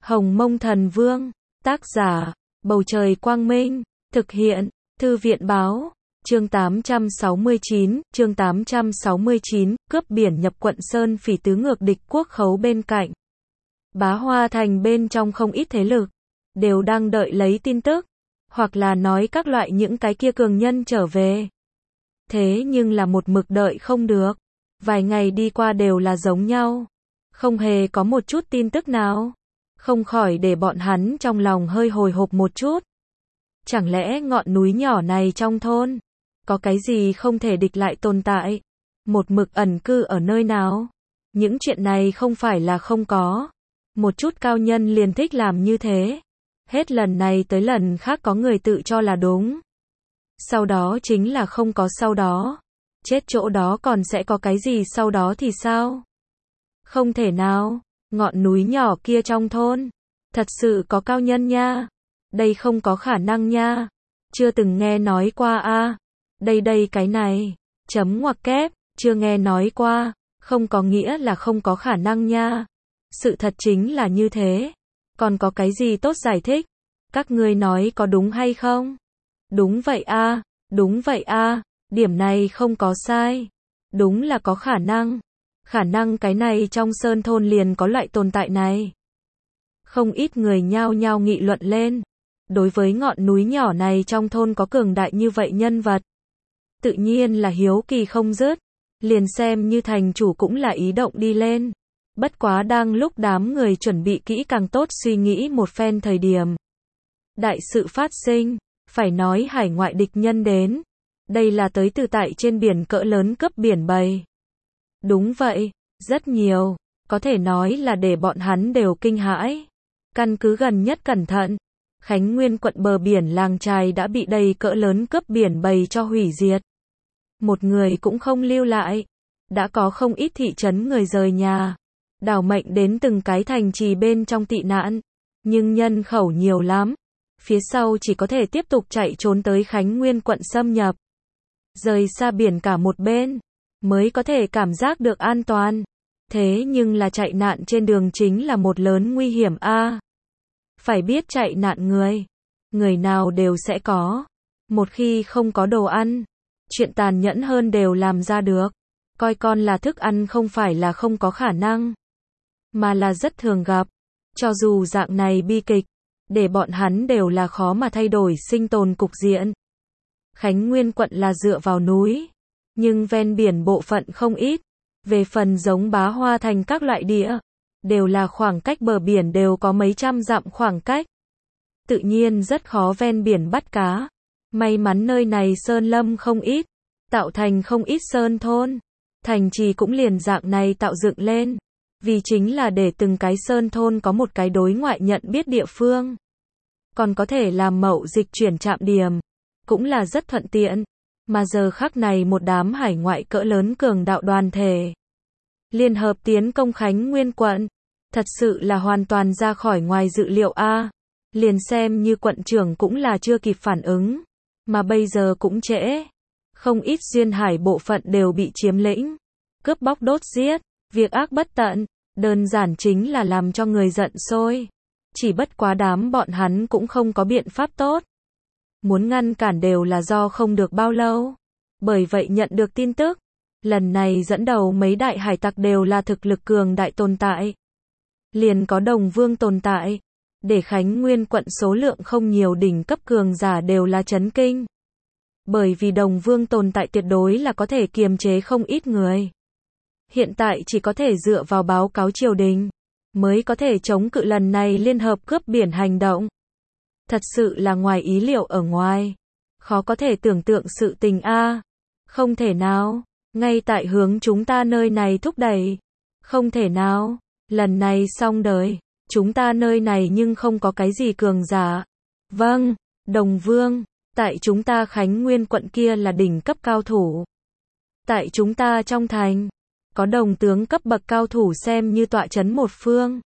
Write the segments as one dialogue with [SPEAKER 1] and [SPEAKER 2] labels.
[SPEAKER 1] Hồng Mông Thần Vương, tác giả, Bầu Trời Quang Minh, thực hiện, Thư viện Báo, chương 869, cướp biển nhập quận Sơn Phỉ tứ ngược địch quốc khấu bên cạnh. Bá Hoa Thành bên trong không ít thế lực, đều đang đợi lấy tin tức, hoặc là nói các loại những cái kia cường nhân trở về. Thế nhưng là một mực đợi không được, vài ngày đi qua đều là giống nhau, không hề có một chút tin tức nào, không khỏi để bọn hắn trong lòng hơi hồi hộp một chút. Chẳng lẽ ngọn núi nhỏ này trong thôn, có cái gì không thể địch lại tồn tại, một mực ẩn cư ở nơi nào? Những chuyện này không phải là không có, một chút cao nhân liền thích làm như thế. Hết lần này tới lần khác có người tự cho là đúng. Sau đó chính là không có sau đó. Chết chỗ đó còn sẽ có cái gì sau đó thì sao? Không thể nào, ngọn núi nhỏ kia trong thôn, thật sự có cao nhân nha. Đây không có khả năng nha. Chưa từng nghe nói qua a. Đây cái này, chấm ngoặc kép, chưa nghe nói qua, không có nghĩa là không có khả năng nha. Sự thật chính là như thế. Còn có cái gì tốt giải thích? Các ngươi nói có đúng hay không? Đúng vậy a, đúng vậy a, điểm này không có sai. Đúng là có khả năng. Khả năng cái này trong sơn thôn liền có loại tồn tại này. Không ít người nhao nhao nghị luận lên. Đối với ngọn núi nhỏ này trong thôn có cường đại như vậy nhân vật, tự nhiên là hiếu kỳ không dứt. Liền xem như thành chủ cũng là ý động đi lên. Bất quá đang lúc đám người chuẩn bị kỹ càng tốt suy nghĩ một phen thời điểm, đại sự phát sinh, phải nói hải ngoại địch nhân đến. Đây là tới từ tại trên biển cỡ lớn cướp biển bầy. Đúng vậy, rất nhiều, có thể nói là để bọn hắn đều kinh hãi. Căn cứ gần nhất cẩn thận, Khánh Nguyên quận bờ biển làng trài đã bị đầy cỡ lớn cướp biển bầy cho hủy diệt. Một người cũng không lưu lại. Đã có không ít thị trấn người rời nhà, đảo mệnh đến từng cái thành trì bên trong tị nạn. Nhưng nhân khẩu nhiều lắm. Phía sau chỉ có thể tiếp tục chạy trốn tới Khánh Nguyên quận xâm nhập. Rời xa biển cả một bên, mới có thể cảm giác được an toàn. Thế nhưng là chạy nạn trên đường chính là một lớn nguy hiểm a. Phải biết chạy nạn người nào đều sẽ có. Một khi không có đồ ăn, chuyện tàn nhẫn hơn đều làm ra được. Coi con là thức ăn không phải là không có khả năng, mà là rất thường gặp. Cho dù dạng này bi kịch, để bọn hắn đều là khó mà thay đổi sinh tồn cục diện. Khánh Nguyên quận là dựa vào núi, nhưng ven biển bộ phận không ít. Về phần giống Bá Hoa Thành các loại địa, đều là khoảng cách bờ biển đều có mấy trăm dặm khoảng cách. Tự nhiên rất khó ven biển bắt cá. May mắn nơi này sơn lâm không ít, tạo thành không ít sơn thôn. Thành trì cũng liền dạng này tạo dựng lên, vì chính là để từng cái sơn thôn có một cái đối ngoại nhận biết địa phương. Còn có thể làm mậu dịch chuyển trạm điểm, cũng là rất thuận tiện. Mà giờ khắc này một đám hải ngoại cỡ lớn cường đạo đoàn thể liên hợp tiến công Khánh Nguyên quận, thật sự là hoàn toàn ra khỏi ngoài dự liệu a. Liền xem như quận trưởng cũng là chưa kịp phản ứng, mà bây giờ cũng trễ. Không ít duyên hải bộ phận đều bị chiếm lĩnh, cướp bóc đốt giết, việc ác bất tận, đơn giản chính là làm cho người giận sôi. Chỉ bất quá đám bọn hắn cũng không có biện pháp tốt. Muốn ngăn cản đều là do không được bao lâu. Bởi vậy nhận được tin tức, lần này dẫn đầu mấy đại hải tặc đều là thực lực cường đại tồn tại. Liền có Đồng Vương tồn tại, để Khánh Nguyên quận số lượng không nhiều đỉnh cấp cường giả đều là chấn kinh. Bởi vì Đồng Vương tồn tại tuyệt đối là có thể kiềm chế không ít người. Hiện tại chỉ có thể dựa vào báo cáo triều đình, mới có thể chống cự lần này liên hợp cướp biển hành động. Thật sự là ngoài ý liệu ở ngoài. Khó có thể tưởng tượng sự tình a. Không thể nào, ngay tại hướng chúng ta nơi này thúc đẩy. Không thể nào, lần này xong đời, chúng ta nơi này nhưng không có cái gì cường giả. Vâng, Đồng Vương, tại chúng ta Khánh Nguyên quận kia là đỉnh cấp cao thủ. Tại chúng ta trong thành, có đồng tướng cấp bậc cao thủ xem như tọa chấn một phương.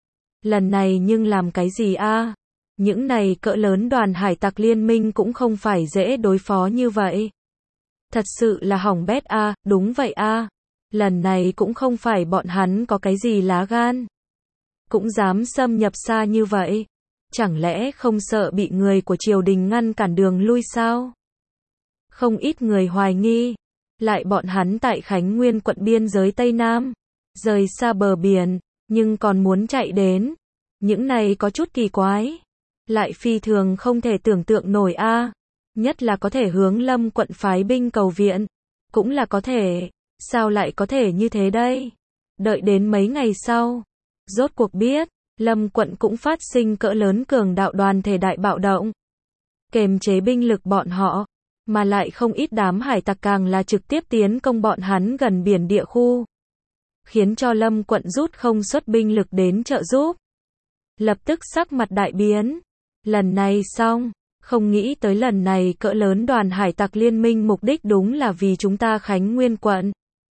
[SPEAKER 1] Lần này nhưng làm cái gì a? Những này cỡ lớn đoàn hải tặc liên minh cũng không phải dễ đối phó như vậy. Thật sự là hỏng bét a, đúng vậy a. Lần này cũng không phải bọn hắn có cái gì lá gan. cũng dám xâm nhập xa như vậy. Chẳng lẽ không sợ bị người của triều đình ngăn cản đường lui sao? Không ít người hoài nghi, lại bọn hắn tại Khánh Nguyên quận biên giới Tây Nam, rời xa bờ biển, nhưng còn muốn chạy đến. Những này có chút kỳ quái, lại phi thường không thể tưởng tượng nổi a. Nhất là có thể hướng Lâm quận phái binh cầu viện, cũng là có thể, sao lại có thể như thế đây? Đợi đến mấy ngày sau, rốt cuộc biết, Lâm quận cũng phát sinh cỡ lớn cường đạo đoàn thể đại bạo động, kềm chế binh lực bọn họ, mà lại không ít đám hải tặc càng là trực tiếp tiến công bọn hắn gần biển địa khu, khiến cho Lâm quận rút không xuất binh lực đến trợ giúp. Lập tức sắc mặt đại biến, lần này xong, không nghĩ tới lần này cỡ lớn đoàn hải tặc liên minh mục đích đúng là vì chúng ta Khánh Nguyên quận.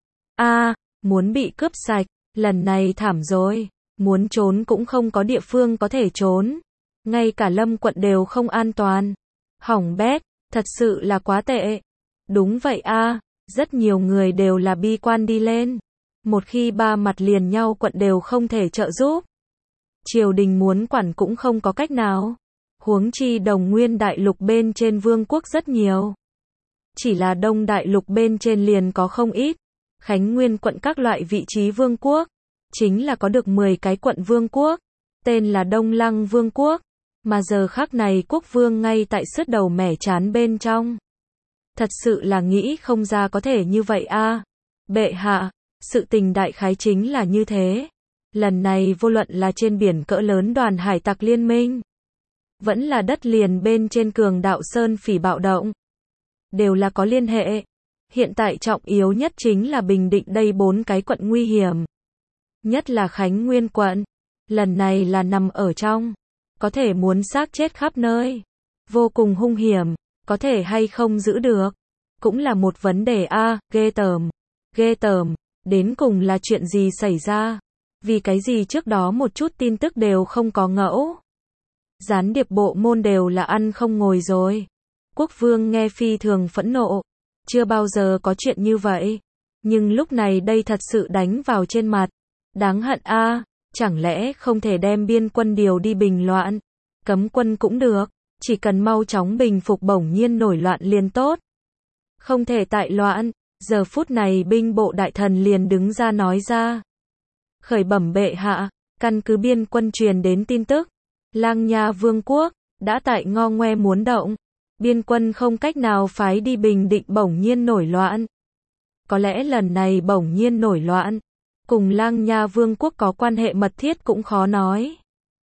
[SPEAKER 1] Muốn bị cướp sạch, lần này thảm rồi, muốn trốn cũng không có địa phương có thể trốn, ngay cả Lâm quận đều không an toàn. Hỏng bét, thật sự là quá tệ. Đúng vậy rất nhiều người đều là bi quan đi lên. Một khi ba mặt liền nhau quận đều không thể trợ giúp. Triều đình muốn quản cũng không có cách nào. Huống chi Đồng Nguyên đại lục bên trên vương quốc rất nhiều. Chỉ là Đông đại lục bên trên liền có không ít. Khánh Nguyên quận các loại vị trí vương quốc, chính là có được 10 cái quận vương quốc, tên là Đông Lăng vương quốc, mà giờ khắc này quốc vương ngay tại sứt đầu mẻ trán bên trong. Thật sự là nghĩ không ra có thể như vậy Bệ hạ, sự tình đại khái chính là như thế. Lần này vô luận là trên biển cỡ lớn đoàn hải tặc liên minh, vẫn là đất liền bên trên cường đạo sơn phỉ bạo động, đều là có liên hệ. Hiện tại trọng yếu nhất chính là bình định đây 4 cái quận nguy hiểm. Nhất là Khánh Nguyên quận, lần này là nằm ở trong, có thể muốn xác chết khắp nơi, vô cùng hung hiểm, có thể hay không giữ được, cũng là một vấn đề ghê tởm, đến cùng là chuyện gì xảy ra, vì cái gì trước đó một chút tin tức đều không có ngẫu. Gián điệp bộ môn đều là ăn không ngồi rồi. Quốc vương nghe phi thường phẫn nộ, chưa bao giờ có chuyện như vậy, nhưng lúc này đây thật sự đánh vào trên mặt. Đáng hận chẳng lẽ không thể đem biên quân điều đi bình loạn, cấm quân cũng được, chỉ cần mau chóng bình phục bỗng nhiên nổi loạn liền tốt. Không thể tại loạn, giờ phút này binh bộ đại thần liền đứng ra nói ra. Khởi bẩm bệ hạ, căn cứ biên quân truyền đến tin tức, Lang Nha vương quốc đã tại ngo ngoe muốn động, biên quân không cách nào phái đi bình định bỗng nhiên nổi loạn. Có lẽ lần này bỗng nhiên nổi loạn cùng Lang Nha vương quốc có quan hệ mật thiết cũng khó nói.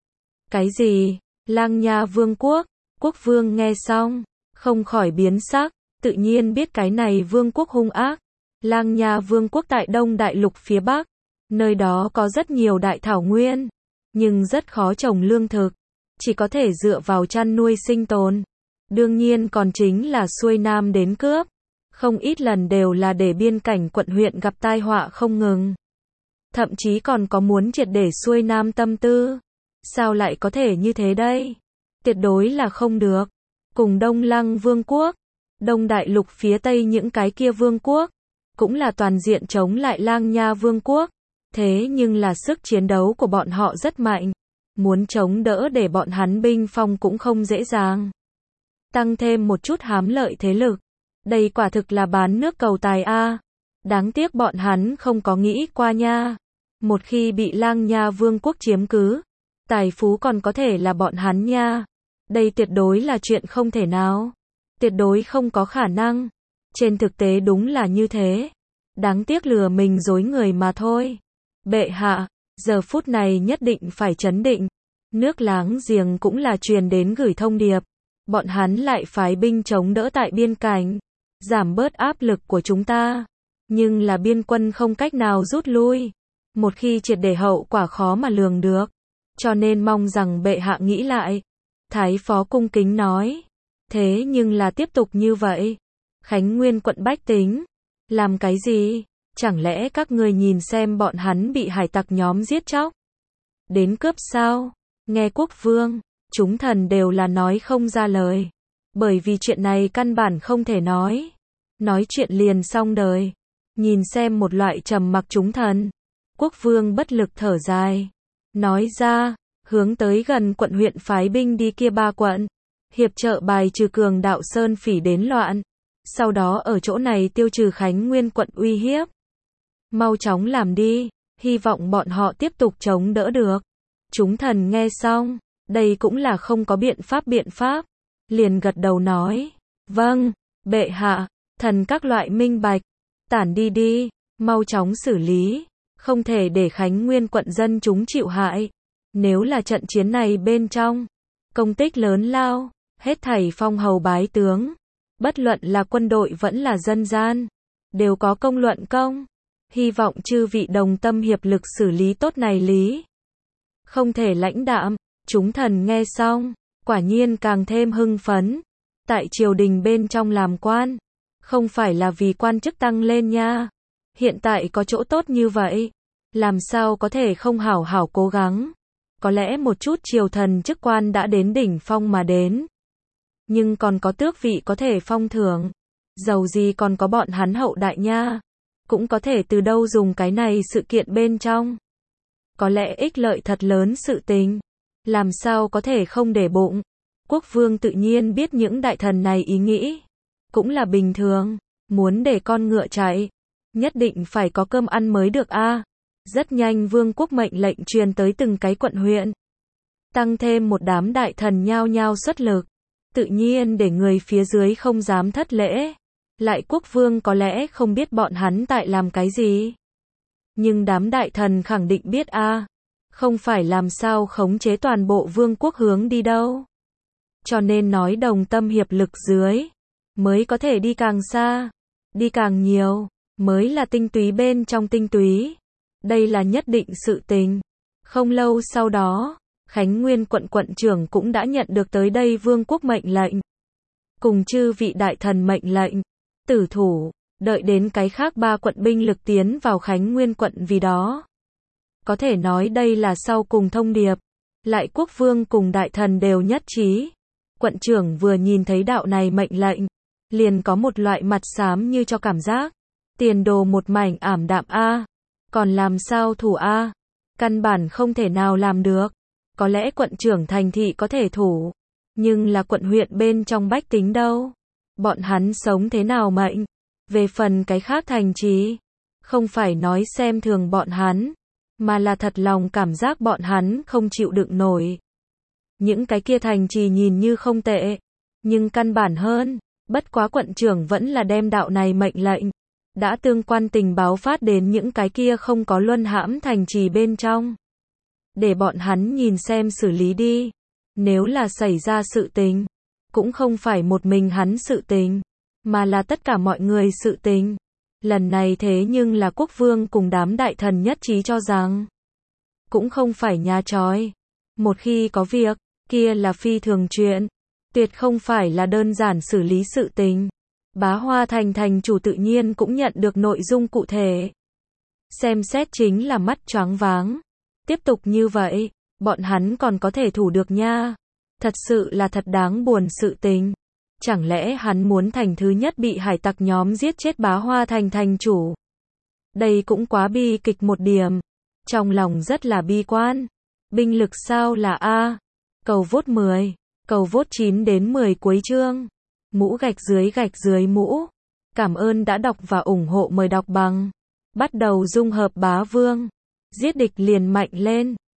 [SPEAKER 1] Cái gì? Lang Nha vương quốc? Quốc vương nghe xong, không khỏi biến sắc, tự nhiên biết cái này vương quốc hung ác. Lang Nha vương quốc tại Đông đại lục phía Bắc, nơi đó có rất nhiều đại thảo nguyên, nhưng rất khó trồng lương thực, chỉ có thể dựa vào chăn nuôi sinh tồn. Đương nhiên còn chính là xuôi nam đến cướp, không ít lần đều là để biên cảnh quận huyện gặp tai họa không ngừng. Thậm chí còn có muốn triệt để xuôi nam tâm tư. Sao lại có thể như thế đây? Tuyệt đối là không được. Cùng Đông Lăng vương quốc, Đông đại lục phía tây những cái kia vương quốc, cũng là toàn diện chống lại Lang Nha vương quốc. Thế nhưng là sức chiến đấu của bọn họ rất mạnh. Muốn chống đỡ để bọn hắn binh phong cũng không dễ dàng. Tăng thêm một chút hám lợi thế lực. Đây quả thực là bán nước cầu tài Đáng tiếc bọn hắn không có nghĩ qua nha. Một khi bị Lang Nha vương quốc chiếm cứ, tài phú còn có thể là bọn hắn nha. Đây tuyệt đối là chuyện không thể nào. Tuyệt đối không có khả năng. Trên thực tế đúng là như thế. Đáng tiếc lừa mình dối người mà thôi. Bệ hạ, giờ phút này nhất định phải trấn định. Nước láng giềng cũng là truyền đến gửi thông điệp. Bọn hắn lại phái binh chống đỡ tại biên cảnh, giảm bớt áp lực của chúng ta. Nhưng là biên quân không cách nào rút lui. Một khi triệt để hậu quả khó mà lường được. Cho nên mong rằng bệ hạ nghĩ lại. Thái phó cung kính nói. Thế nhưng là tiếp tục như vậy. Khánh Nguyên quận bách tính. Làm cái gì? Chẳng lẽ các ngươi nhìn xem bọn hắn bị hải tặc nhóm giết chóc? Đến cướp sao? Nghe quốc vương, chúng thần đều là nói không ra lời. Bởi vì chuyện này căn bản không thể nói. Nói chuyện liền xong đời. Nhìn xem một loại trầm mặc chúng thần. Quốc vương bất lực thở dài. nói ra, hướng tới gần quận huyện phái binh đi kia 3 quận, hiệp trợ bài trừ cường đạo Sơn Phỉ đến loạn, sau đó ở chỗ này tiêu trừ Khánh Nguyên quận uy hiếp. Mau chóng làm đi, hy vọng bọn họ tiếp tục chống đỡ được. Chúng thần nghe xong, đây cũng là không có biện pháp, liền gật đầu nói, vâng, bệ hạ, thần các loại minh bạch, tản đi đi, mau chóng xử lý, không thể để Khánh Nguyên quận dân chúng chịu hại. Nếu là trận chiến này bên trong, công tích lớn lao, hết thảy phong hầu bái tướng, bất luận là quân đội vẫn là dân gian, đều có công luận công. Hy vọng chư vị đồng tâm hiệp lực xử lý tốt này lý. Không thể lãnh đạm, chúng thần nghe xong, quả nhiên càng thêm hưng phấn. Tại triều đình bên trong làm quan, không phải là vì quan chức tăng lên nha. Hiện tại có chỗ tốt như vậy, làm sao có thể không hảo hảo cố gắng. Có lẽ một chút triều thần chức quan đã đến đỉnh phong mà đến, nhưng còn có tước vị có thể phong thưởng, dầu gì còn có bọn hắn hậu đại nha, cũng có thể từ đâu dùng cái này sự kiện bên trong. Có lẽ ích lợi thật lớn sự tình, làm sao có thể không để bụng. Quốc vương tự nhiên biết những đại thần này ý nghĩ, cũng là bình thường, muốn để con ngựa chạy, nhất định phải có cơm ăn mới được a. Rất nhanh vương quốc mệnh lệnh truyền tới từng cái quận huyện, tăng thêm một đám đại thần nhao nhao xuất lực, tự nhiên để người phía dưới không dám thất lễ. Lại quốc vương có lẽ không biết bọn hắn tại làm cái gì, nhưng đám đại thần khẳng định biết a, không phải làm sao khống chế toàn bộ vương quốc hướng đi đâu. Cho nên nói đồng tâm hiệp lực dưới, mới có thể đi càng xa, đi càng nhiều, mới là tinh túy bên trong tinh túy. Đây là nhất định sự tình. Không lâu sau đó, Khánh Nguyên quận trưởng cũng đã nhận được tới đây vương quốc mệnh lệnh, cùng chư vị đại thần mệnh lệnh, tử thủ, đợi đến cái khác 3 quận binh lực tiến vào Khánh Nguyên quận vì đó. Có thể nói đây là sau cùng thông điệp, lại quốc vương cùng đại thần đều nhất trí. Quận trưởng vừa nhìn thấy đạo này mệnh lệnh, liền có một loại mặt xám như cho cảm giác, tiền đồ một mảnh ảm đạm a, còn làm sao thủ a, căn bản không thể nào làm được. Có lẽ quận trưởng thành thị có thể thủ, nhưng là quận huyện bên trong bách tính đâu? Bọn hắn sống thế nào mệnh? Về phần cái khác thành trì, không phải nói xem thường bọn hắn, mà là thật lòng cảm giác bọn hắn không chịu đựng nổi. Những cái kia thành trì nhìn như không tệ, nhưng căn bản hơn, bất quá quận trưởng vẫn là đem đạo này mệnh lệnh, đã tương quan tình báo phát đến những cái kia không có luân hãm thành trì bên trong. Để bọn hắn nhìn xem xử lý đi. Nếu là xảy ra sự tình, cũng không phải một mình hắn sự tình, mà là tất cả mọi người sự tình. Lần này thế nhưng là quốc vương cùng đám đại thần nhất trí cho rằng, cũng không phải nhà trói. Một khi có việc, kia là phi thường chuyện, tuyệt không phải là đơn giản xử lý sự tình. Bá Hoa Thành thành chủ tự nhiên cũng nhận được nội dung cụ thể. Xem xét chính là mắt choáng váng. Tiếp tục như vậy, bọn hắn còn có thể thủ được nha. Thật sự là thật đáng buồn sự tình. Chẳng lẽ hắn muốn thành thứ nhất bị hải tặc nhóm giết chết Bá Hoa Thành thành chủ? Đây cũng quá bi kịch một điểm. Trong lòng rất là bi quan. Binh lực sao là A. Cầu vote 10. Cầu vote 9 đến 10 cuối chương. Mũ gạch dưới mũ. Cảm ơn đã đọc và ủng hộ, mời đọc bằng. Bắt đầu dung hợp bá vương. Giết địch liền mạnh lên.